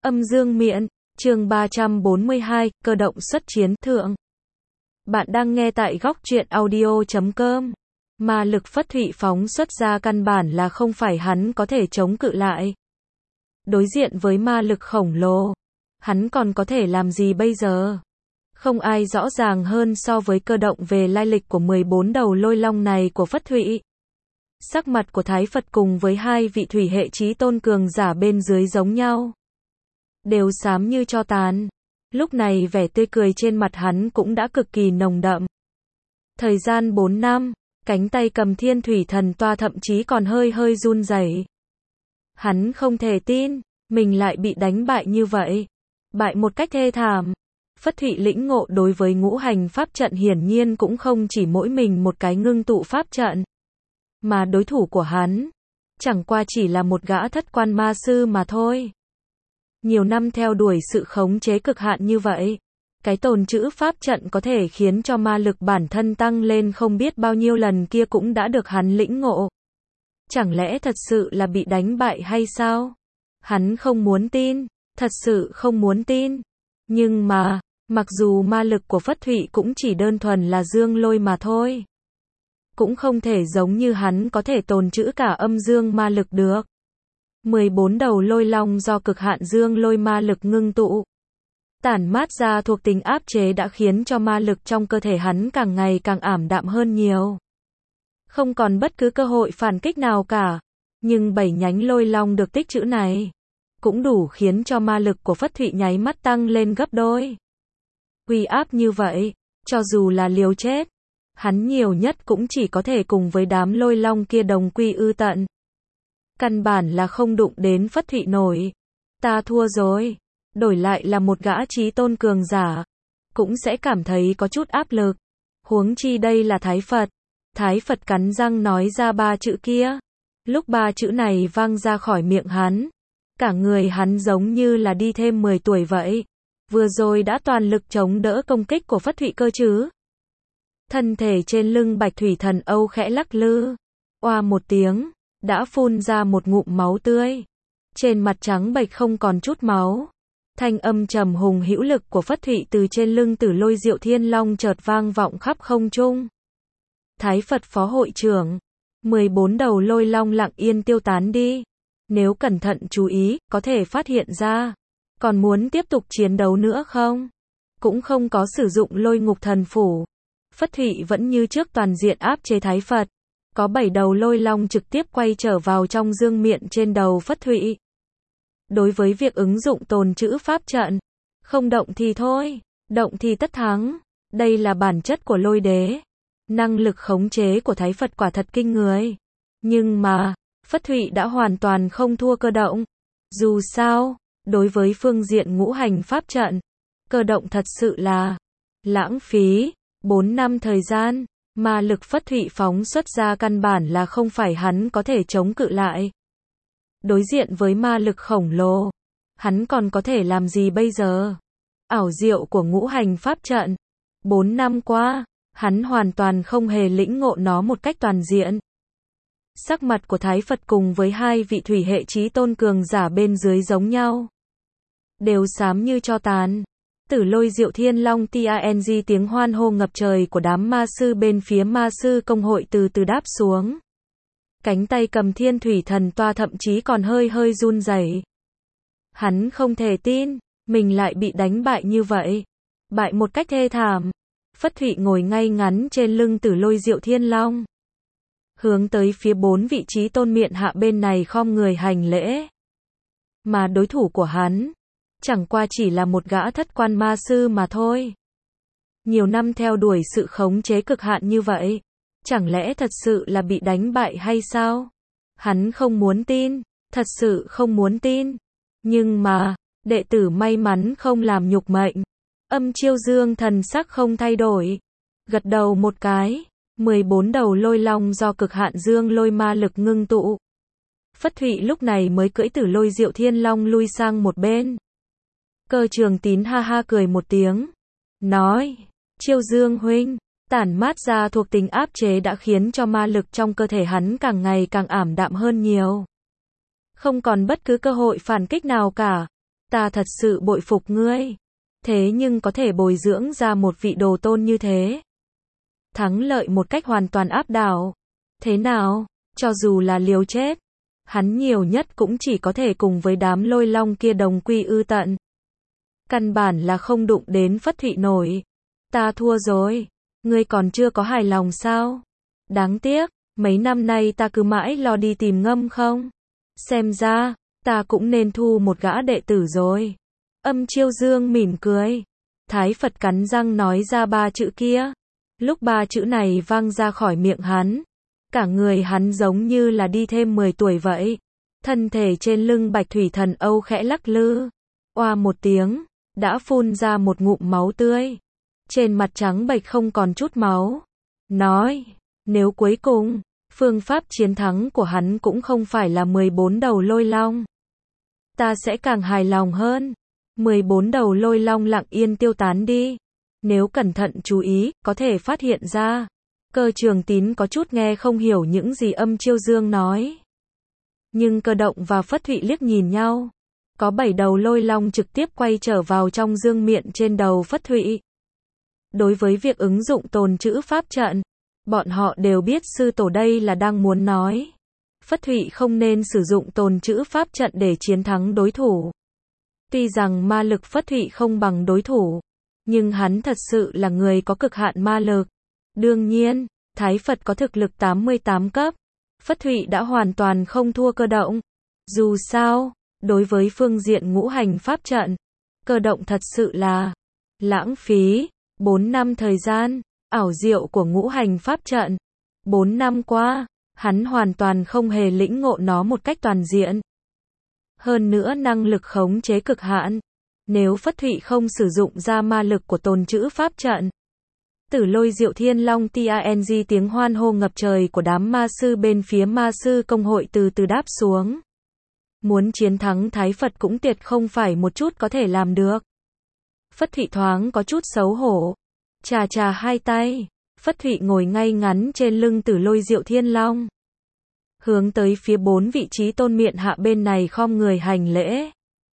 Âm dương miện, chương 342, cơ động xuất chiến thượng. Bạn đang nghe tại góc truyện audio.com. Ma lực Phất Thụy phóng xuất ra căn bản là không phải hắn có thể chống cự lại. Đối diện với ma lực khổng lồ, hắn còn có thể làm gì bây giờ? Không ai rõ ràng hơn so với cơ động về lai lịch của 14 đầu lôi long này của Phất Thụy. Sắc mặt của Thái Phật cùng với hai vị thủy hệ chí tôn cường giả bên dưới giống nhau, đều xám như tro tàn. Lúc này vẻ tươi cười trên mặt hắn cũng đã cực kỳ nồng đậm. Thời gian 4 năm, cánh tay cầm thiên thủy thần toa thậm chí còn hơi hơi run rẩy. Hắn không thể tin, mình lại bị đánh bại như vậy. Bại một cách thê thảm. Phất Thụy lĩnh ngộ đối với ngũ hành pháp trận hiển nhiên cũng không chỉ mỗi mình một cái ngưng tụ pháp trận. Mà đối thủ của hắn, chẳng qua chỉ là một gã thất quan ma sư mà thôi. Nhiều năm theo đuổi sự khống chế cực hạn như vậy, cái tồn trữ pháp trận có thể khiến cho ma lực bản thân tăng lên không biết bao nhiêu lần kia cũng đã được hắn lĩnh ngộ. Chẳng lẽ thật sự là bị đánh bại hay sao? Hắn không muốn tin, thật sự không muốn tin. Nhưng mà, mặc dù ma lực của Phất Thụy cũng chỉ đơn thuần là dương lôi mà thôi, cũng không thể giống như hắn có thể tồn trữ cả âm dương ma lực được. 14 đầu lôi long do cực hạn dương lôi ma lực ngưng tụ, tản mát ra thuộc tính áp chế đã khiến cho ma lực trong cơ thể hắn càng ngày càng ảm đạm hơn nhiều. Không còn bất cứ cơ hội phản kích nào cả. Nhưng 7 nhánh lôi long được tích trữ này, cũng đủ khiến cho ma lực của Phất Thụy nháy mắt tăng lên gấp đôi. Uy áp như vậy, cho dù là liều chết, hắn nhiều nhất cũng chỉ có thể cùng với đám lôi long kia đồng quy ư tận. Căn bản là không đụng đến Phất Thụy nổi. Ta thua rồi. Đổi lại là một gã chí tôn cường giả, cũng sẽ cảm thấy có chút áp lực. Huống chi đây là Thái Phật. Thái Phật cắn răng nói ra 3 chữ kia. Lúc 3 chữ này vang ra khỏi miệng hắn, cả người hắn giống như là đi thêm 10 tuổi vậy. Vừa rồi đã toàn lực chống đỡ công kích của Phất Thụy cơ chứ. Thân thể trên lưng Bạch Thủy Thần Âu khẽ lắc lư. Oa một tiếng, đã phun ra một ngụm máu tươi. Trên mặt trắng bệch không còn chút máu. Thanh âm trầm hùng hữu lực của Phất Thụy từ trên lưng Tử Lôi Diệu Thiên Long chợt vang vọng khắp không trung. Thái Phật Phó Hội trưởng, 14 đầu lôi long lặng yên tiêu tán đi. Nếu cẩn thận chú ý, có thể phát hiện ra. Còn muốn tiếp tục chiến đấu nữa không? Cũng không có sử dụng lôi ngục thần phủ. Phất Thụy vẫn như trước toàn diện áp chế Thái Phật. Có 7 đầu lôi long trực tiếp quay trở vào trong dương miện trên đầu Phất Thụy. Đối với việc ứng dụng tồn trữ pháp trận, không động thì thôi, động thì tất thắng. Đây là bản chất của lôi đế. Năng lực khống chế của Thái Phật quả thật kinh người. Nhưng mà, Phất Thụy đã hoàn toàn không thua cơ động. Dù sao, đối với phương diện ngũ hành pháp trận, cơ động thật sự là lãng phí. 4 năm thời gian, ma lực Phất Thụy phóng xuất ra căn bản là không phải hắn có thể chống cự lại. Đối diện với ma lực khổng lồ, hắn còn có thể làm gì bây giờ? Ảo diệu của ngũ hành pháp trận. 4 năm qua, hắn hoàn toàn không hề lĩnh ngộ nó một cách toàn diện. Sắc mặt của Thái Phật cùng với hai vị thủy hệ chí tôn cường giả bên dưới giống nhau, đều xám như tro tàn. Tử Lôi Diệu Thiên Long TANG, tiếng hoan hô ngập trời của đám ma sư bên phía ma sư công hội từ từ đáp xuống. Cánh tay cầm thiên thủy thần toa thậm chí còn hơi hơi run rẩy. Hắn không thể tin, mình lại bị đánh bại như vậy. Bại một cách thê thảm. Phất Thụy ngồi ngay ngắn trên lưng Tử Lôi Diệu Thiên Long, hướng tới phía 4 vị trí tôn miện hạ bên này khom người hành lễ. Mà đối thủ của hắn, chẳng qua chỉ là một gã thất quan ma sư mà thôi. Nhiều năm theo đuổi sự khống chế cực hạn như vậy, chẳng lẽ thật sự là bị đánh bại hay sao? Hắn không muốn tin, thật sự không muốn tin. Nhưng mà, đệ tử may mắn không làm nhục mệnh. Âm Chiêu Dương thần sắc không thay đổi, gật đầu một cái. 14 đầu lôi long do cực hạn dương lôi ma lực ngưng tụ. Phất Thụy lúc này mới cưỡi Tử Lôi Diệu Thiên Long lui sang một bên. Cơ Trường Tín ha ha cười một tiếng, nói, Chiêu Dương huynh, tản mát ra thuộc tính áp chế đã khiến cho ma lực trong cơ thể hắn càng ngày càng ảm đạm hơn nhiều. Không còn bất cứ cơ hội phản kích nào cả. Ta thật sự bội phục ngươi. Thế nhưng có thể bồi dưỡng ra một vị đồ tôn như thế. Thắng lợi một cách hoàn toàn áp đảo. Thế nào, cho dù là liều chết, hắn nhiều nhất cũng chỉ có thể cùng với đám lôi long kia đồng quy ư tận. Căn bản là không đụng đến Phất Thụy nổi. Ta thua rồi. Ngươi còn chưa có hài lòng sao? Đáng tiếc, mấy năm nay ta cứ mãi lo đi tìm ngâm không? Xem ra, ta cũng nên thu một gã đệ tử rồi. Âm Chiêu Dương mỉm cười. Thái Phật cắn răng nói ra ba chữ kia. Lúc ba chữ này vang ra khỏi miệng hắn, cả người hắn giống như là đi thêm 10 tuổi vậy. Thân thể trên lưng Bạch Thủy Thần Âu khẽ lắc lư. Oa một tiếng, đã phun ra một ngụm máu tươi. Trên mặt trắng bệch không còn chút máu. Nói, nếu cuối cùng, phương pháp chiến thắng của hắn cũng không phải là 14 đầu lôi long, ta sẽ càng hài lòng hơn. 14 đầu lôi long lặng yên tiêu tán đi. Nếu cẩn thận chú ý, có thể phát hiện ra, Cơ Trường Tín có chút nghe không hiểu những gì Âm Chiêu Dương nói. Nhưng Cơ Động và Phất Thụy liếc nhìn nhau. Có 7 đầu lôi long trực tiếp quay trở vào trong dương miện trên đầu Phất Thụy. Đối với việc ứng dụng tồn trữ pháp trận, bọn họ đều biết sư tổ đây là đang muốn nói Phất Thụy không nên sử dụng tồn trữ pháp trận để chiến thắng đối thủ. Tuy rằng ma lực Phất Thụy không bằng đối thủ, nhưng hắn thật sự là người có cực hạn ma lực. Đương nhiên, Thái Phật có thực lực 88 cấp. Phất Thụy đã hoàn toàn không thua Cơ Động. Dù sao, đối với phương diện ngũ hành pháp trận, Cơ Động thật sự là lãng phí 4 năm thời gian. Ảo diệu của ngũ hành pháp trận. 4 năm qua, hắn hoàn toàn không hề lĩnh ngộ nó một cách toàn diện. Hơn nữa năng lực khống chế cực hạn. Nếu Phất Thụy không sử dụng ra ma lực của tồn trữ pháp trận, Tử Lôi Diệu Thiên Long TANG, tiếng hoan hô ngập trời của đám ma sư bên phía ma sư công hội từ từ đáp xuống. Muốn chiến thắng Thái Phật cũng tuyệt không phải một chút có thể làm được. Phất Thụy thoáng có chút xấu hổ. Chà chà hai tay, Phất Thụy ngồi ngay ngắn trên lưng Tử Lôi Diệu Thiên Long. Hướng tới phía 4 vị trí tôn miện hạ bên này khom người hành lễ.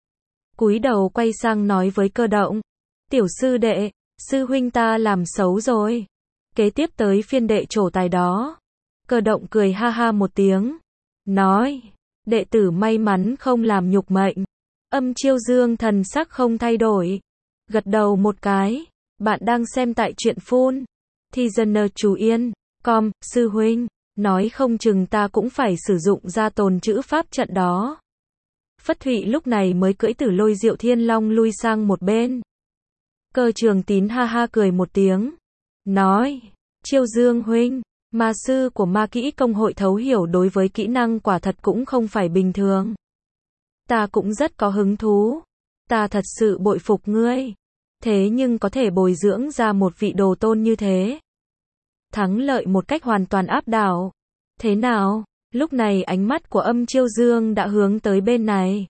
Cúi đầu quay sang nói với Cơ Động. Tiểu sư đệ, sư huynh ta làm xấu rồi. Kế tiếp tới phiên đệ trổ tài đó. Cơ Động cười ha ha một tiếng. Nói, đệ tử may mắn không làm nhục mệnh. Âm Chiêu Dương thần sắc không thay đổi. Gật đầu một cái. Bạn đang xem tại truyện phun thì dân chú yên, sư huynh, nói không chừng ta cũng phải sử dụng ra tồn trữ pháp trận đó. Phất Thụy lúc này mới cưỡi Tử Lôi Diệu Thiên Long lui sang một bên. Cơ Trường Tín ha ha cười một tiếng. Nói, Chiêu Dương huynh, ma sư của ma kỹ công hội thấu hiểu đối với kỹ năng quả thật cũng không phải bình thường. Ta cũng rất có hứng thú. Ta thật sự bội phục ngươi. Thế nhưng có thể bồi dưỡng ra một vị đồ tôn như thế. Thắng lợi một cách hoàn toàn áp đảo. Thế nào, lúc này ánh mắt của Âm Chiêu Dương đã hướng tới bên này.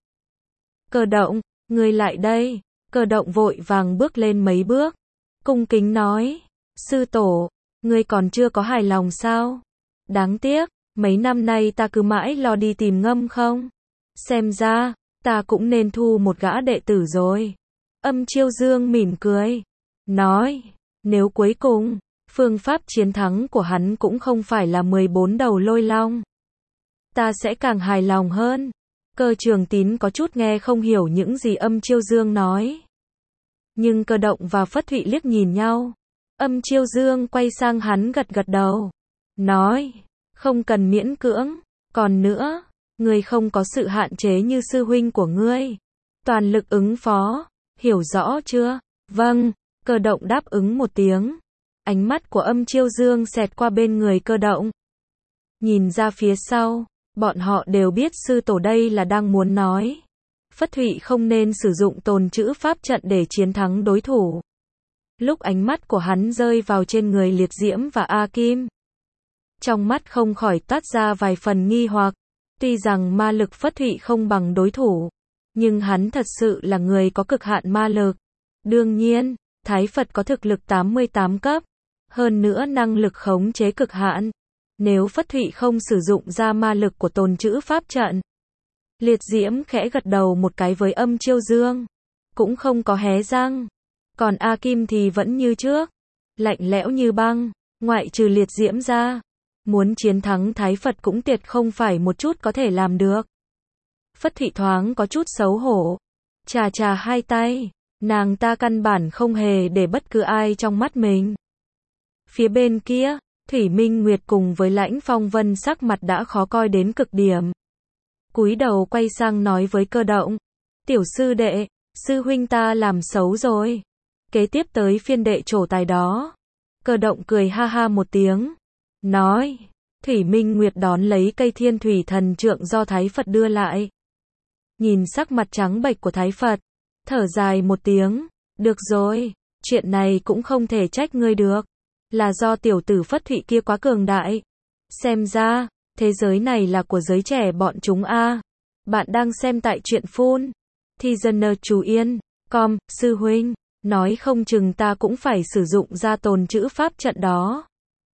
Cơ Động, ngươi lại đây. Cơ Động vội vàng bước lên mấy bước. Cung kính nói, sư tổ, ngươi còn chưa có hài lòng sao? Đáng tiếc, mấy năm nay ta cứ mãi lo đi tìm ngâm không? Xem ra, ta cũng nên thu một gã đệ tử rồi. Âm Chiêu Dương mỉm cười. Nói, nếu cuối cùng, phương pháp chiến thắng của hắn cũng không phải là 14 đầu lôi long, ta sẽ càng hài lòng hơn. Cơ Trường Tín có chút nghe không hiểu những gì Âm Chiêu Dương nói. Nhưng Cơ Động và Phất Thụy liếc nhìn nhau. Âm Chiêu Dương quay sang hắn gật gật đầu. Nói, không cần miễn cưỡng. Còn nữa, ngươi không có sự hạn chế như sư huynh của ngươi. Toàn lực ứng phó. Hiểu rõ chưa? Vâng, Cơ Động đáp ứng một tiếng. Ánh mắt của Âm Chiêu Dương xẹt qua bên người Cơ Động. Nhìn ra phía sau, bọn họ đều biết sư tổ đây là đang muốn nói Phất Thụy không nên sử dụng tồn trữ pháp trận để chiến thắng đối thủ. Lúc ánh mắt của hắn rơi vào trên người Liệt Diễm và A Kim, trong mắt không khỏi toát ra vài phần nghi hoặc. Tuy rằng ma lực Phất Thụy không bằng đối thủ, nhưng hắn thật sự là người có cực hạn ma lực. Đương nhiên, Thái Phật có thực lực 88 cấp, hơn nữa năng lực khống chế cực hạn. Nếu Phất Thụy không sử dụng ra ma lực của tồn trữ pháp trận, Liệt diễm khẽ gật đầu một cái với Âm Chiêu Dương. Cũng không có hé răng. Còn A Kim thì vẫn như trước. Lạnh lẽo như băng. Ngoại trừ liệt diễm ra. Muốn chiến thắng Thái Phật cũng tuyệt không phải một chút có thể làm được. Phất Thụy thoáng có chút xấu hổ. Chà chà hai tay. Nàng ta căn bản không hề để bất cứ ai trong mắt mình. Phía bên kia, Thủy Minh Nguyệt cùng với Lãnh Phong Vân sắc mặt đã khó coi đến cực điểm. Cúi đầu quay sang nói với Cơ Động. Tiểu sư đệ, sư huynh ta làm xấu rồi. Kế tiếp tới phiên đệ trổ tài đó. Cơ Động cười ha ha một tiếng. Nói, Thủy Minh Nguyệt đón lấy cây Thiên Thủy Thần Trượng do Thái Phật đưa lại. Nhìn sắc mặt trắng bệch của Thái Phật, thở dài một tiếng. Được rồi, chuyện này cũng không thể trách ngươi được. Là do tiểu tử Phất Thụy kia quá cường đại. Xem ra, thế giới này là của giới trẻ bọn chúng a. Bạn đang xem tại truyện phun. Thì dân chú yên, com, sư huynh. Nói không chừng ta cũng phải sử dụng ra tồn chữ pháp trận đó.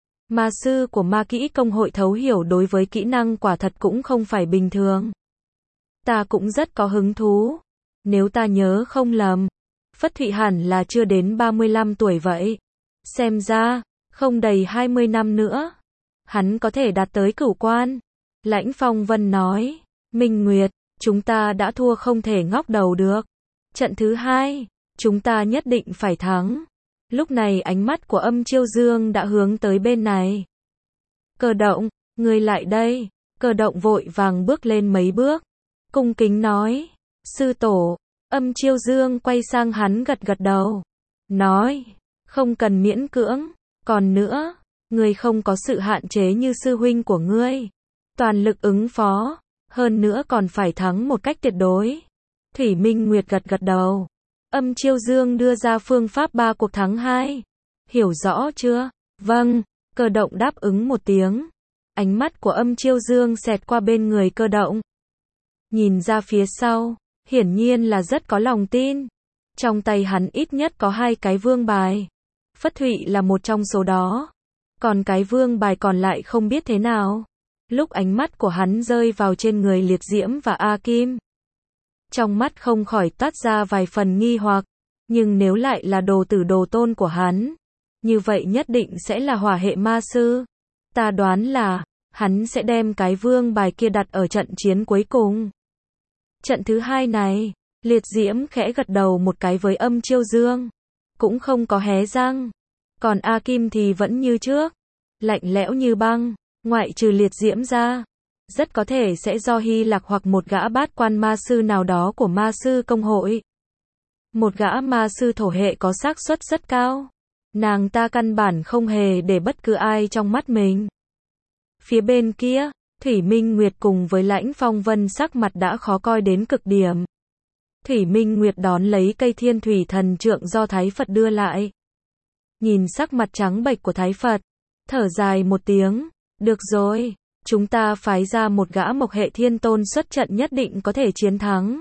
Ma sư của ma kỹ công hội thấu hiểu đối với kỹ năng quả thật cũng không phải bình thường. Ta cũng rất có hứng thú. Nếu ta nhớ không lầm, Phất Thụy hẳn là chưa đến 35 tuổi vậy. Xem ra, không đầy 20 năm nữa, hắn có thể đạt tới cửu quan. Lãnh Phong Vân nói, Minh Nguyệt, chúng ta đã thua không thể ngóc đầu được. Trận thứ 2, chúng ta nhất định phải thắng. Lúc này ánh mắt của Âm Chiêu Dương đã hướng tới bên này. Cơ Động, ngươi lại đây. Cơ Động vội vàng bước lên mấy bước. Cung kính nói, sư tổ. Âm Chiêu Dương quay sang hắn gật gật đầu. Nói, không cần miễn cưỡng. Còn nữa, ngươi không có sự hạn chế như sư huynh của ngươi. Toàn lực ứng phó. Hơn nữa còn phải thắng một cách tuyệt đối. Thủy Minh Nguyệt gật gật đầu. Âm Chiêu Dương đưa ra phương pháp 3 cuộc thắng 2. Hiểu rõ chưa? Vâng. Cơ Động đáp ứng một tiếng. Ánh mắt của Âm Chiêu Dương xẹt qua bên người Cơ Động. Nhìn ra phía sau, hiển nhiên là rất có lòng tin. Trong tay hắn ít nhất có 2 cái vương bài. Phất Thụy là một trong số đó. Còn cái vương bài còn lại không biết thế nào. Lúc ánh mắt của hắn rơi vào trên người Liệt Diễm và A Kim, trong mắt không khỏi toát ra vài phần nghi hoặc. Nhưng nếu lại là đồ tử đồ tôn của hắn, như vậy nhất định sẽ là hỏa hệ ma sư. Ta đoán là, hắn sẽ đem cái vương bài kia đặt ở trận chiến cuối cùng. Trận thứ 2 này, Liệt Diễm khẽ gật đầu một cái với Âm Chiêu Dương. Cũng không có hé răng. Còn A Kim thì vẫn như trước. Lạnh lẽo như băng. Ngoại trừ Liệt Diễm ra. Rất có thể sẽ do Hy Lạc hoặc một gã bát quan ma sư nào đó của ma sư công hội. Một gã ma sư thổ hệ có xác suất rất cao. Nàng ta căn bản không hề để bất cứ ai trong mắt mình. Phía bên kia, Thủy Minh Nguyệt cùng với Lãnh Phong Vân sắc mặt đã khó coi đến cực điểm. Thủy Minh Nguyệt đón lấy cây Thiên Thủy Thần Trượng do Thái Phật đưa lại. Nhìn sắc mặt trắng bệch của Thái Phật, thở dài một tiếng. Được rồi, chúng ta phái ra một gã mộc hệ thiên tôn xuất trận nhất định có thể chiến thắng.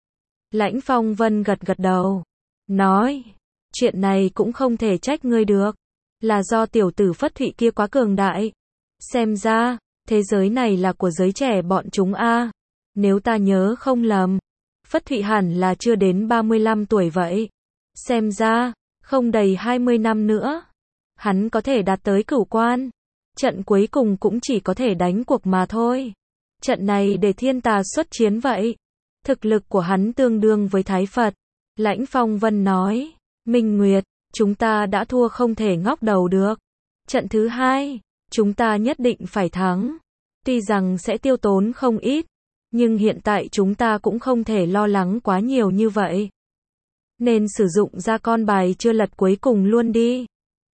Lãnh Phong Vân gật gật đầu. Nói, chuyện này cũng không thể trách ngươi được. Là do tiểu tử Phất Thụy kia quá cường đại. Xem ra, thế giới này là của giới trẻ bọn chúng a. Nếu ta nhớ không lầm, Phất Thụy hẳn là chưa đến 35 tuổi vậy. Xem ra, không đầy 20 năm nữa, hắn có thể đạt tới cửu quan. Trận cuối cùng cũng chỉ có thể đánh cuộc mà thôi. Trận này để thiên tà xuất chiến vậy. Thực lực của hắn tương đương với Thái Phật. Lãnh Phong Vân nói, Minh Nguyệt, chúng ta đã thua không thể ngóc đầu được. Trận thứ 2, chúng ta nhất định phải thắng. Tuy rằng sẽ tiêu tốn không ít, nhưng hiện tại chúng ta cũng không thể lo lắng quá nhiều như vậy. Nên sử dụng ra con bài chưa lật cuối cùng luôn đi.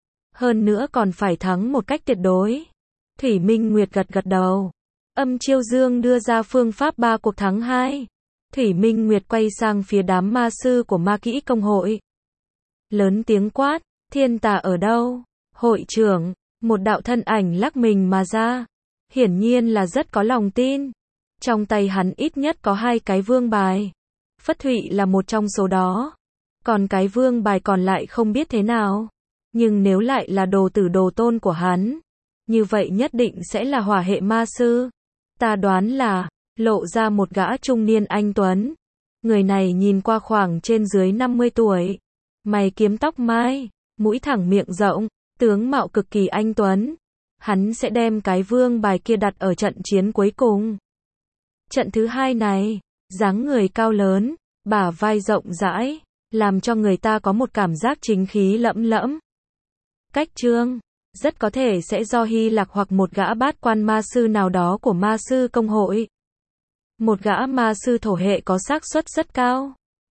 Hơn nữa còn phải thắng một cách tuyệt đối. Thủy Minh Nguyệt gật gật đầu. Âm Chiêu Dương đưa ra phương pháp 3 cuộc thắng 2. Thủy Minh Nguyệt quay sang phía đám ma sư của ma kỹ công hội. Lớn tiếng quát, thiên tà ở đâu? Hội trưởng, một đạo thân ảnh lắc mình mà ra. Hiển nhiên là rất có lòng tin. Trong tay hắn ít nhất có 2 cái vương bài. Phất Thụy là một trong số đó. Còn cái vương bài còn lại không biết thế nào. Nhưng nếu lại là đồ tử đồ tôn của hắn, như vậy nhất định sẽ là hỏa hệ ma sư. Ta đoán là, lộ ra một gã trung niên anh tuấn. Người này nhìn qua khoảng trên dưới 50 tuổi. Mày kiếm tóc mai, mũi thẳng miệng rộng, tướng mạo cực kỳ anh tuấn. Hắn sẽ đem cái vương bài kia đặt ở trận chiến cuối cùng. Trận thứ hai này, dáng người cao lớn, bả vai rộng rãi, làm cho người ta có một cảm giác chính khí lẫm lẫm. Cách chương, rất có thể sẽ do Hy Lạc hoặc một gã bát quan ma sư nào đó của ma sư công hội. Một gã ma sư thổ hệ có xác suất rất cao.